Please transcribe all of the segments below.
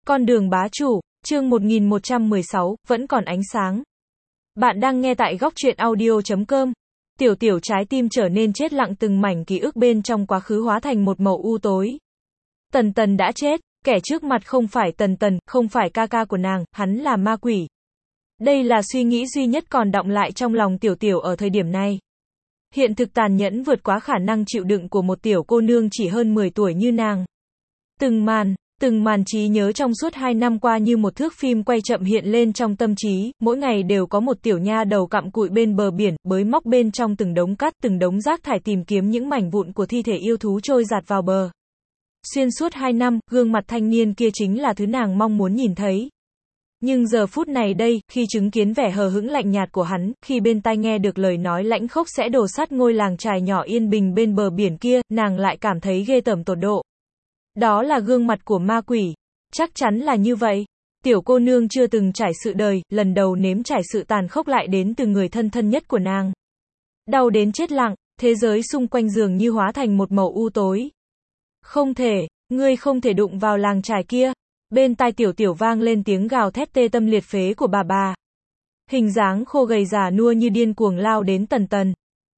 Con đường bá chủ, chương 1116, vẫn còn ánh sáng. Bạn đang nghe tại góc truyện audio.com. Tiểu tiểu trái tim trở nên chết lặng, từng mảnh ký ức bên trong quá khứ hóa thành một màu u tối. Tần Tần đã chết, kẻ trước mặt không phải Tần Tần, không phải ca ca của nàng, hắn là ma quỷ. Đây là suy nghĩ duy nhất còn đọng lại trong lòng tiểu tiểu ở thời điểm này. Hiện thực tàn nhẫn vượt quá khả năng chịu đựng của một tiểu cô nương chỉ hơn 10 tuổi như nàng. Từng màn trí nhớ trong suốt 2 năm qua như một thước phim quay chậm hiện lên trong tâm trí, mỗi ngày đều có một tiểu nha đầu cặm cụi bên bờ biển, bới móc bên trong từng đống cát, từng đống rác thải tìm kiếm những mảnh vụn của thi thể yêu thú trôi dạt vào bờ. Xuyên suốt 2 năm, gương mặt thanh niên kia chính là thứ nàng mong muốn nhìn thấy. Nhưng giờ phút này đây, khi chứng kiến vẻ hờ hững lạnh nhạt của hắn, khi bên tai nghe được lời nói lãnh khốc sẽ đổ sát ngôi làng chài nhỏ yên bình bên bờ biển kia, nàng lại cảm thấy ghê tởm tột độ. Đó là gương mặt của ma quỷ. Chắc chắn là như vậy. Tiểu cô nương chưa từng trải sự đời, lần đầu nếm trải sự tàn khốc lại đến từ người thân thân nhất của nàng. Đau đến chết lặng, thế giới xung quanh dường như hóa thành một màu u tối. Không thể, ngươi không thể đụng vào làng chài kia. Bên tai tiểu tiểu vang lên tiếng gào thét tê tâm liệt phế của bà. Hình dáng khô gầy già nua như điên cuồng lao đến Tần Tần.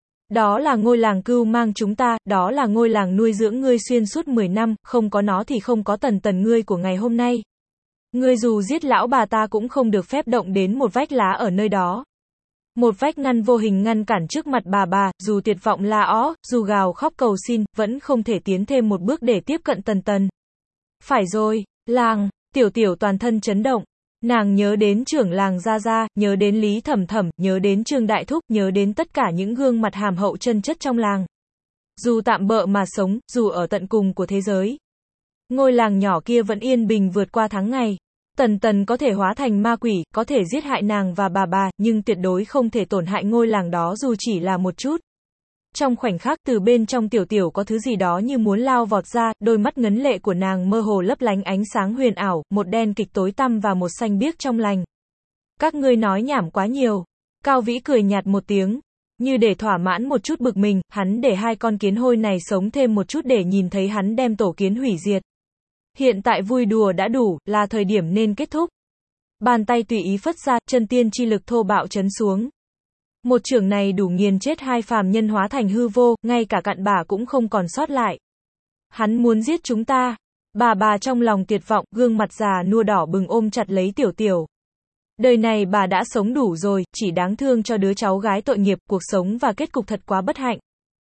Đó là ngôi làng cưu mang chúng ta, đó là ngôi làng nuôi dưỡng ngươi xuyên suốt 10 năm, không có nó thì không có Tần Tần ngươi của ngày hôm nay. Ngươi dù giết lão bà ta cũng không được phép động đến một vách lá ở nơi đó. Một vách ngăn vô hình ngăn cản trước mặt bà, dù tuyệt vọng la ó, dù gào khóc cầu xin, vẫn không thể tiến thêm một bước để tiếp cận Tần Tần. Phải rồi, làng, tiểu tiểu toàn thân chấn động. Nàng nhớ đến trưởng làng Gia Gia, nhớ đến Lý Thẩm Thẩm, nhớ đến Trương Đại Thúc, nhớ đến tất cả những gương mặt hàm hậu chân chất trong làng. Dù tạm bợ mà sống, dù ở tận cùng của thế giới, ngôi làng nhỏ kia vẫn yên bình vượt qua tháng ngày. Tần Tần có thể hóa thành ma quỷ, có thể giết hại nàng và bà, nhưng tuyệt đối không thể tổn hại ngôi làng đó dù chỉ là một chút. Trong khoảnh khắc từ bên trong tiểu tiểu có thứ gì đó như muốn lao vọt ra, đôi mắt ngấn lệ của nàng mơ hồ lấp lánh ánh sáng huyền ảo, một đen kịch tối tăm và một xanh biếc trong lành. Các ngươi nói nhảm quá nhiều. Cao Vĩ cười nhạt một tiếng. Như để thỏa mãn một chút bực mình, hắn để 2 con kiến hôi này sống thêm một chút để nhìn thấy hắn đem tổ kiến hủy diệt. Hiện tại vui đùa đã đủ, là thời điểm nên kết thúc. Bàn tay tùy ý phất ra, chân tiên chi lực thô bạo chấn xuống. Một chưởng này đủ nghiền chết 2 phàm nhân hóa thành hư vô, ngay cả cặn bã cũng không còn sót lại. Hắn muốn giết chúng ta. Bà trong lòng tuyệt vọng, gương mặt già nua đỏ bừng ôm chặt lấy tiểu tiểu. Đời này bà đã sống đủ rồi, chỉ đáng thương cho đứa cháu gái tội nghiệp, cuộc sống và kết cục thật quá bất hạnh.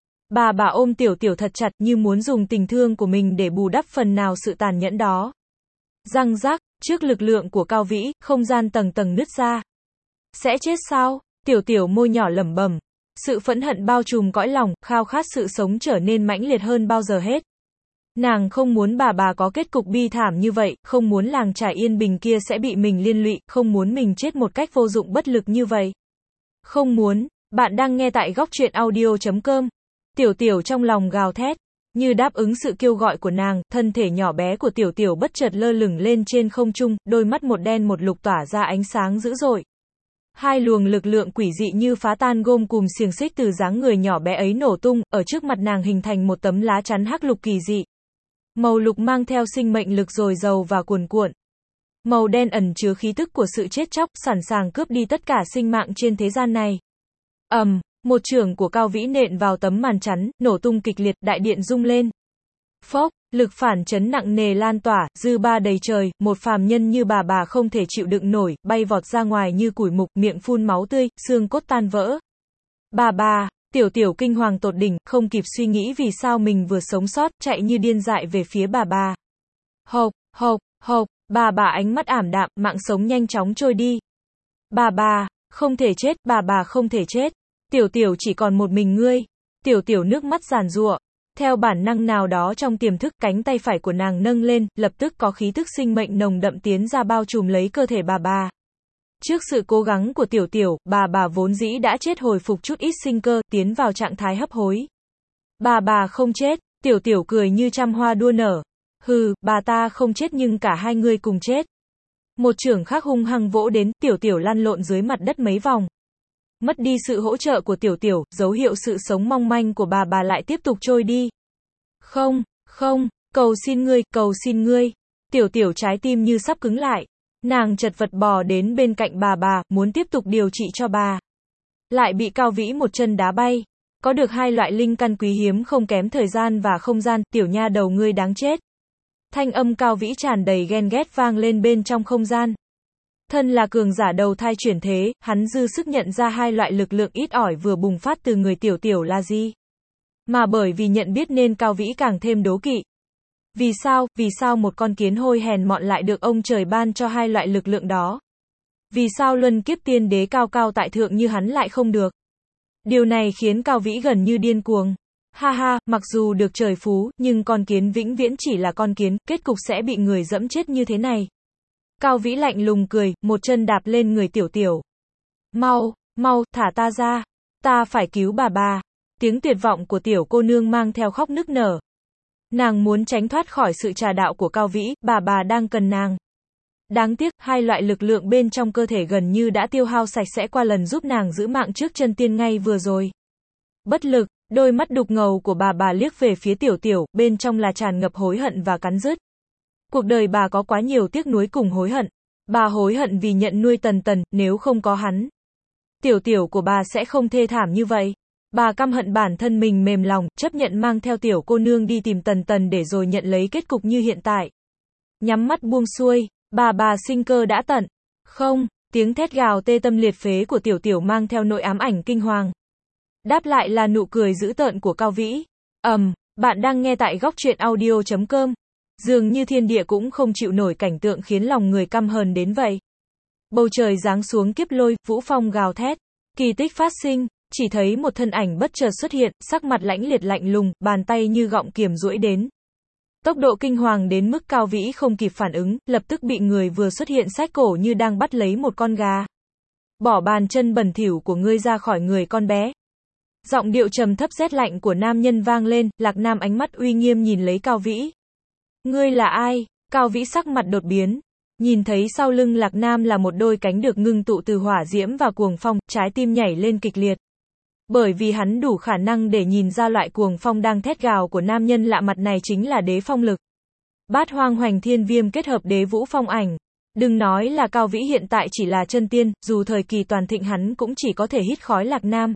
Bà ôm tiểu tiểu thật chặt như muốn dùng tình thương của mình để bù đắp phần nào sự tàn nhẫn đó. Răng rác, trước lực lượng của Cao Vĩ, không gian tầng tầng nứt ra. Sẽ chết sao? Tiểu tiểu môi nhỏ lẩm bẩm. Sự phẫn hận bao trùm cõi lòng, khao khát sự sống trở nên mãnh liệt hơn bao giờ hết. Nàng không muốn bà có kết cục bi thảm như vậy, không muốn làng trải yên bình kia sẽ bị mình liên lụy, không muốn mình chết một cách vô dụng bất lực như vậy. Không muốn. Bạn đang nghe tại góc truyện audio.com. Tiểu tiểu trong lòng gào thét. Như đáp ứng sự kêu gọi của nàng, thân thể nhỏ bé của tiểu tiểu bất chợt lơ lửng lên trên không trung, đôi mắt một đen một lục tỏa ra ánh sáng dữ dội. 2 luồng lực lượng quỷ dị như phá tan gôm cùm xiềng xích từ dáng người nhỏ bé ấy nổ tung, ở trước mặt nàng hình thành một tấm lá chắn hắc lục kỳ dị. Màu lục mang theo sinh mệnh lực dồi dào và cuồn cuộn. Màu đen ẩn chứa khí tức của sự chết chóc, sẵn sàng cướp đi tất cả sinh mạng trên thế gian này. Một chưởng của Cao Vĩ nện vào tấm màn chắn, nổ tung kịch liệt, đại điện rung lên. Phốc, lực phản chấn nặng nề lan tỏa, dư ba đầy trời, một phàm nhân như bà không thể chịu đựng nổi, bay vọt ra ngoài như củi mục, miệng phun máu tươi, xương cốt tan vỡ. Tiểu tiểu kinh hoàng tột đỉnh, không kịp suy nghĩ vì sao mình vừa sống sót, chạy như điên dại về phía bà. Hộc, bà ánh mắt ảm đạm, mạng sống nhanh chóng trôi đi. Bà, không thể chết, bà không thể chết. Tiểu tiểu chỉ còn một mình ngươi. Tiểu tiểu nước mắt giàn giụa. Theo bản năng nào đó trong tiềm thức, cánh tay phải của nàng nâng lên, lập tức có khí tức sinh mệnh nồng đậm tiến ra bao trùm lấy cơ thể bà. Trước sự cố gắng của tiểu tiểu, bà vốn dĩ đã chết hồi phục chút ít sinh cơ, tiến vào trạng thái hấp hối. Bà không chết, tiểu tiểu cười như trăm hoa đua nở. Hừ, bà ta không chết nhưng cả hai người cùng chết. Một chưởng khác hung hăng vỗ đến, tiểu tiểu lăn lộn dưới mặt đất mấy vòng. Mất đi sự hỗ trợ của tiểu tiểu, dấu hiệu sự sống mong manh của bà lại tiếp tục trôi đi. Không, cầu xin ngươi. Tiểu tiểu trái tim như sắp cứng lại. Nàng chật vật bò đến bên cạnh bà, muốn tiếp tục điều trị cho bà. Lại bị Cao Vĩ một chân đá bay. Có được hai loại linh căn quý hiếm không kém thời gian và không gian, tiểu nha đầu ngươi đáng chết. Thanh âm Cao Vĩ tràn đầy ghen ghét vang lên bên trong không gian. Thân là cường giả đầu thai chuyển thế, hắn dư sức nhận ra hai loại lực lượng ít ỏi vừa bùng phát từ người tiểu tiểu là gì. Mà bởi vì nhận biết nên Cao Vĩ càng thêm đố kỵ. Vì sao một con kiến hôi hèn mọn lại được ông trời ban cho hai loại lực lượng đó? Vì sao luân kiếp tiên đế cao cao tại thượng như hắn lại không được? Điều này khiến Cao Vĩ gần như điên cuồng. Ha ha, mặc dù được trời phú, nhưng con kiến vĩnh viễn chỉ là con kiến, kết cục sẽ bị người dẫm chết như thế này. Cao Vĩ lạnh lùng cười, một chân đạp lên người tiểu tiểu. Mau, thả ta ra. Ta phải cứu bà. Tiếng tuyệt vọng của tiểu cô nương mang theo khóc nức nở. Nàng muốn tránh thoát khỏi sự trà đạo của Cao Vĩ, bà đang cần nàng. Đáng tiếc, hai loại lực lượng bên trong cơ thể gần như đã tiêu hao sạch sẽ qua lần giúp nàng giữ mạng trước chân tiên ngay vừa rồi. Bất lực, đôi mắt đục ngầu của bà liếc về phía tiểu tiểu, bên trong là tràn ngập hối hận và cắn rứt. Cuộc đời bà có quá nhiều tiếc nuối cùng hối hận. Bà hối hận vì nhận nuôi Tần, nếu không có hắn. Tiểu tiểu của bà sẽ không thê thảm như vậy. Bà căm hận bản thân mình mềm lòng, chấp nhận mang theo tiểu cô nương đi tìm Tần để rồi nhận lấy kết cục như hiện tại. Nhắm mắt buông xuôi, bà sinh cơ đã tận. Không, tiếng thét gào tê tâm liệt phế của tiểu tiểu mang theo nỗi ám ảnh kinh hoàng. Đáp lại là nụ cười dữ tợn của Cao Vĩ. Bạn đang nghe tại góc truyện audio.com. Dường như thiên địa cũng không chịu nổi cảnh tượng khiến lòng người căm hờn đến vậy. Bầu trời giáng xuống kiếp lôi, vũ phong gào thét. Kỳ tích phát sinh, chỉ thấy một thân ảnh bất chợt xuất hiện, sắc mặt lãnh liệt lạnh lùng, bàn tay như gọng kiềm duỗi đến. Tốc độ kinh hoàng đến mức Cao Vĩ không kịp phản ứng, lập tức bị người vừa xuất hiện xách cổ như đang bắt lấy một con gà. Bỏ bàn chân bẩn thỉu của ngươi ra khỏi người con bé. Giọng điệu trầm thấp rét lạnh của nam nhân vang lên, Lạc Nam ánh mắt uy nghiêm nhìn lấy Cao Vĩ. Ngươi là ai? Cao Vĩ sắc mặt đột biến. Nhìn thấy sau lưng Lạc Nam là một đôi cánh được ngưng tụ từ hỏa diễm và cuồng phong, trái tim nhảy lên kịch liệt. Bởi vì hắn đủ khả năng để nhìn ra loại cuồng phong đang thét gào của nam nhân lạ mặt này chính là đế phong lực. Bát hoang hoành thiên viêm kết hợp đế vũ phong ảnh. Đừng nói là Cao Vĩ hiện tại chỉ là chân tiên, dù thời kỳ toàn thịnh hắn cũng chỉ có thể hít khói Lạc Nam.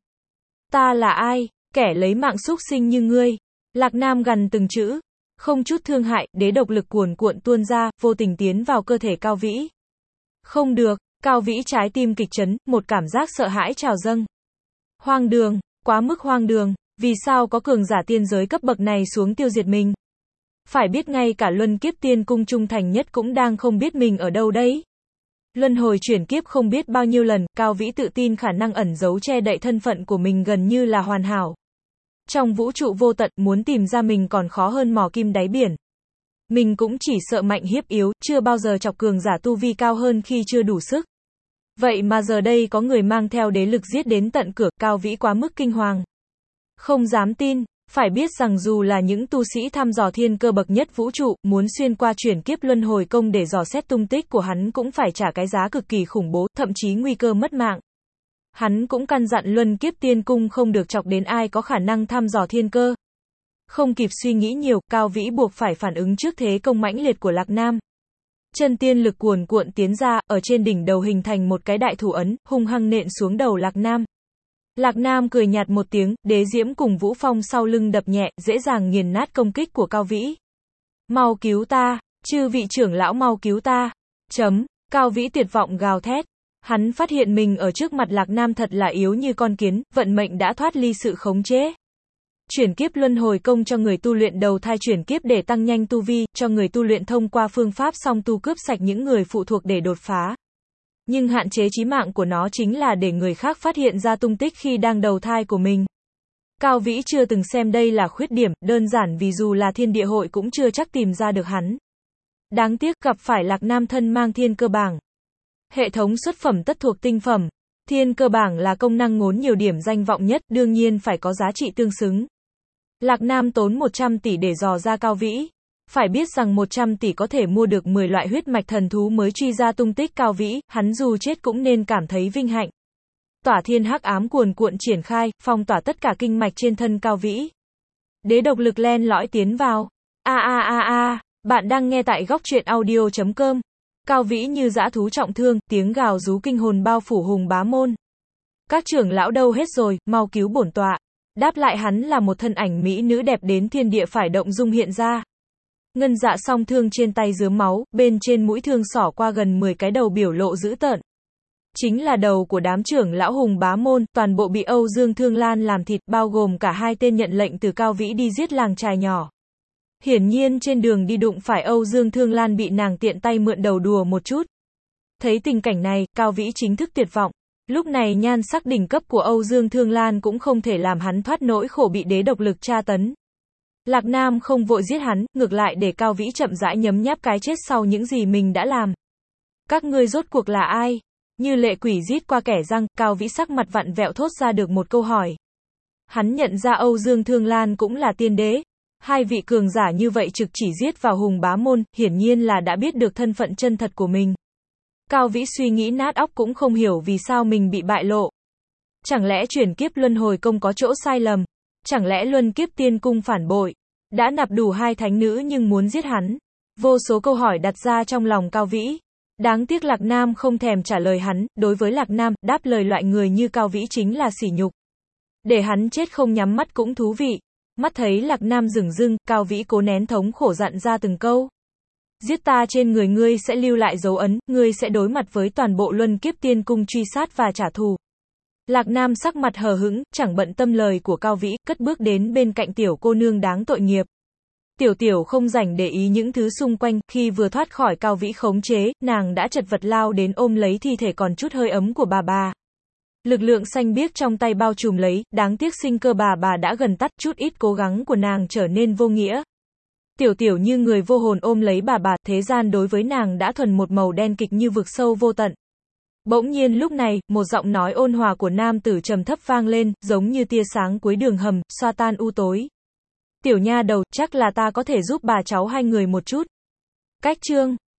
Ta là ai? Kẻ lấy mạng xúc sinh như ngươi. Lạc Nam gằn từng chữ. Không chút thương hại, đế độc lực cuồn cuộn tuôn ra, vô tình tiến vào cơ thể Cao Vĩ. Không được, Cao Vĩ trái tim kịch chấn, một cảm giác sợ hãi trào dâng. Hoang đường, quá mức hoang đường, vì sao có cường giả tiên giới cấp bậc này xuống tiêu diệt mình? Phải biết ngay cả luân kiếp tiên cung trung thành nhất cũng đang không biết mình ở đâu đấy. Luân hồi chuyển kiếp không biết bao nhiêu lần, Cao Vĩ tự tin khả năng ẩn giấu che đậy thân phận của mình gần như là hoàn hảo. Trong vũ trụ vô tận, muốn tìm ra mình còn khó hơn mò kim đáy biển. Mình cũng chỉ sợ mạnh hiếp yếu, chưa bao giờ chọc cường giả tu vi cao hơn khi chưa đủ sức. Vậy mà giờ đây có người mang theo đế lực giết đến tận cửa, Cao Vĩ quá mức kinh hoàng. Không dám tin, phải biết rằng dù là những tu sĩ thăm dò thiên cơ bậc nhất vũ trụ, muốn xuyên qua chuyển kiếp luân hồi công để dò xét tung tích của hắn cũng phải trả cái giá cực kỳ khủng bố, thậm chí nguy cơ mất mạng. Hắn cũng căn dặn luân kiếp tiên cung không được chọc đến ai có khả năng thăm dò thiên cơ. Không kịp suy nghĩ nhiều, Cao Vĩ buộc phải phản ứng trước thế công mãnh liệt của Lạc Nam. Chân tiên lực cuồn cuộn tiến ra, ở trên đỉnh đầu hình thành một cái đại thủ ấn, hung hăng nện xuống đầu Lạc Nam. Lạc Nam cười nhạt một tiếng, đế diễm cùng vũ phong sau lưng đập nhẹ, dễ dàng nghiền nát công kích của Cao Vĩ. Mau cứu ta, chư vị trưởng lão mau cứu ta. Cao Vĩ tuyệt vọng gào thét. Hắn phát hiện mình ở trước mặt Lạc Nam thật là yếu như con kiến, vận mệnh đã thoát ly sự khống chế. Chuyển kiếp luân hồi công cho người tu luyện đầu thai chuyển kiếp để tăng nhanh tu vi, cho người tu luyện thông qua phương pháp song tu cướp sạch những người phụ thuộc để đột phá. Nhưng hạn chế chí mạng của nó chính là để người khác phát hiện ra tung tích khi đang đầu thai của mình. Cao Vĩ chưa từng xem đây là khuyết điểm, đơn giản vì dù là thiên địa hội cũng chưa chắc tìm ra được hắn. Đáng tiếc gặp phải Lạc Nam thân mang thiên cơ bảng. Hệ thống xuất phẩm tất thuộc tinh phẩm. Thiên cơ bảng là công năng ngốn nhiều điểm danh vọng nhất, đương nhiên phải có giá trị tương xứng. Lạc Nam tốn 100 tỷ để dò ra Cao Vĩ. Phải biết rằng 100 tỷ có thể mua được 10 loại huyết mạch thần thú mới truy ra tung tích Cao Vĩ, hắn dù chết cũng nên cảm thấy vinh hạnh. Tỏa thiên hắc ám cuồn cuộn triển khai, phong tỏa tất cả kinh mạch trên thân Cao Vĩ. Đế độc lực len lỏi tiến vào. Bạn đang nghe tại góc truyện audio.com. Cao vĩ như dã thú trọng thương, tiếng gào rú kinh hồn bao phủ Hùng Bá Môn. Các trưởng lão đâu hết rồi, mau cứu bổn tọa. Đáp lại hắn là một thân ảnh mỹ nữ đẹp đến thiên địa phải động dung hiện ra. Ngân Dạ song thương trên tay rớm máu, bên trên mũi thương xỏ qua gần 10 cái đầu biểu lộ dữ tợn. Chính là đầu của đám trưởng lão Hùng Bá Môn, toàn bộ bị Âu Dương Thương Lan làm thịt, bao gồm cả hai tên nhận lệnh từ Cao Vĩ đi giết làng trài nhỏ. Hiển nhiên trên đường đi đụng phải Âu Dương Thương Lan bị nàng tiện tay mượn đầu đùa một chút. Thấy tình cảnh này, Cao Vĩ chính thức tuyệt vọng. Lúc này nhan sắc đỉnh cấp của Âu Dương Thương Lan cũng không thể làm hắn thoát nỗi khổ bị đế độc lực tra tấn. Lạc Nam không vội giết hắn, ngược lại để Cao Vĩ chậm rãi nhấm nháp cái chết sau những gì mình đã làm. Các ngươi rốt cuộc là ai? Như lệ quỷ rít qua kẻ răng, Cao Vĩ sắc mặt vặn vẹo thốt ra được một câu hỏi. Hắn nhận ra Âu Dương Thương Lan cũng là tiên đế. Hai vị cường giả như vậy trực chỉ giết vào Hùng Bá Môn, hiển nhiên là đã biết được thân phận chân thật của mình. Cao Vĩ suy nghĩ nát óc cũng không hiểu vì sao mình bị bại lộ. Chẳng lẽ chuyển kiếp luân hồi công có chỗ sai lầm? Chẳng lẽ luân kiếp tiên cung phản bội? Đã nạp đủ hai thánh nữ nhưng muốn giết hắn? Vô số câu hỏi đặt ra trong lòng Cao Vĩ. Đáng tiếc Lạc Nam không thèm trả lời hắn, đối với Lạc Nam, đáp lời loại người như Cao Vĩ chính là sỉ nhục. Để hắn chết không nhắm mắt cũng thú vị. Mắt thấy Lạc Nam dửng dưng, Cao Vĩ cố nén thống khổ dặn ra từng câu. Giết ta trên người ngươi sẽ lưu lại dấu ấn, ngươi sẽ đối mặt với toàn bộ luân kiếp tiên cung truy sát và trả thù. Lạc Nam sắc mặt hờ hững, chẳng bận tâm lời của Cao Vĩ, cất bước đến bên cạnh tiểu cô nương đáng tội nghiệp. Tiểu tiểu không rảnh để ý những thứ xung quanh, khi vừa thoát khỏi Cao Vĩ khống chế, nàng đã chật vật lao đến ôm lấy thi thể còn chút hơi ấm của bà. Lực lượng xanh biếc trong tay bao trùm lấy, đáng tiếc sinh cơ bà đã gần tắt, chút ít cố gắng của nàng trở nên vô nghĩa. Tiểu tiểu như người vô hồn ôm lấy bà, thế gian đối với nàng đã thuần một màu đen kịch như vực sâu vô tận. Bỗng nhiên lúc này, một giọng nói ôn hòa của nam tử trầm thấp vang lên, giống như tia sáng cuối đường hầm, xoa tan u tối. Tiểu nha đầu, chắc là ta có thể giúp bà cháu hai người một chút. Cách chương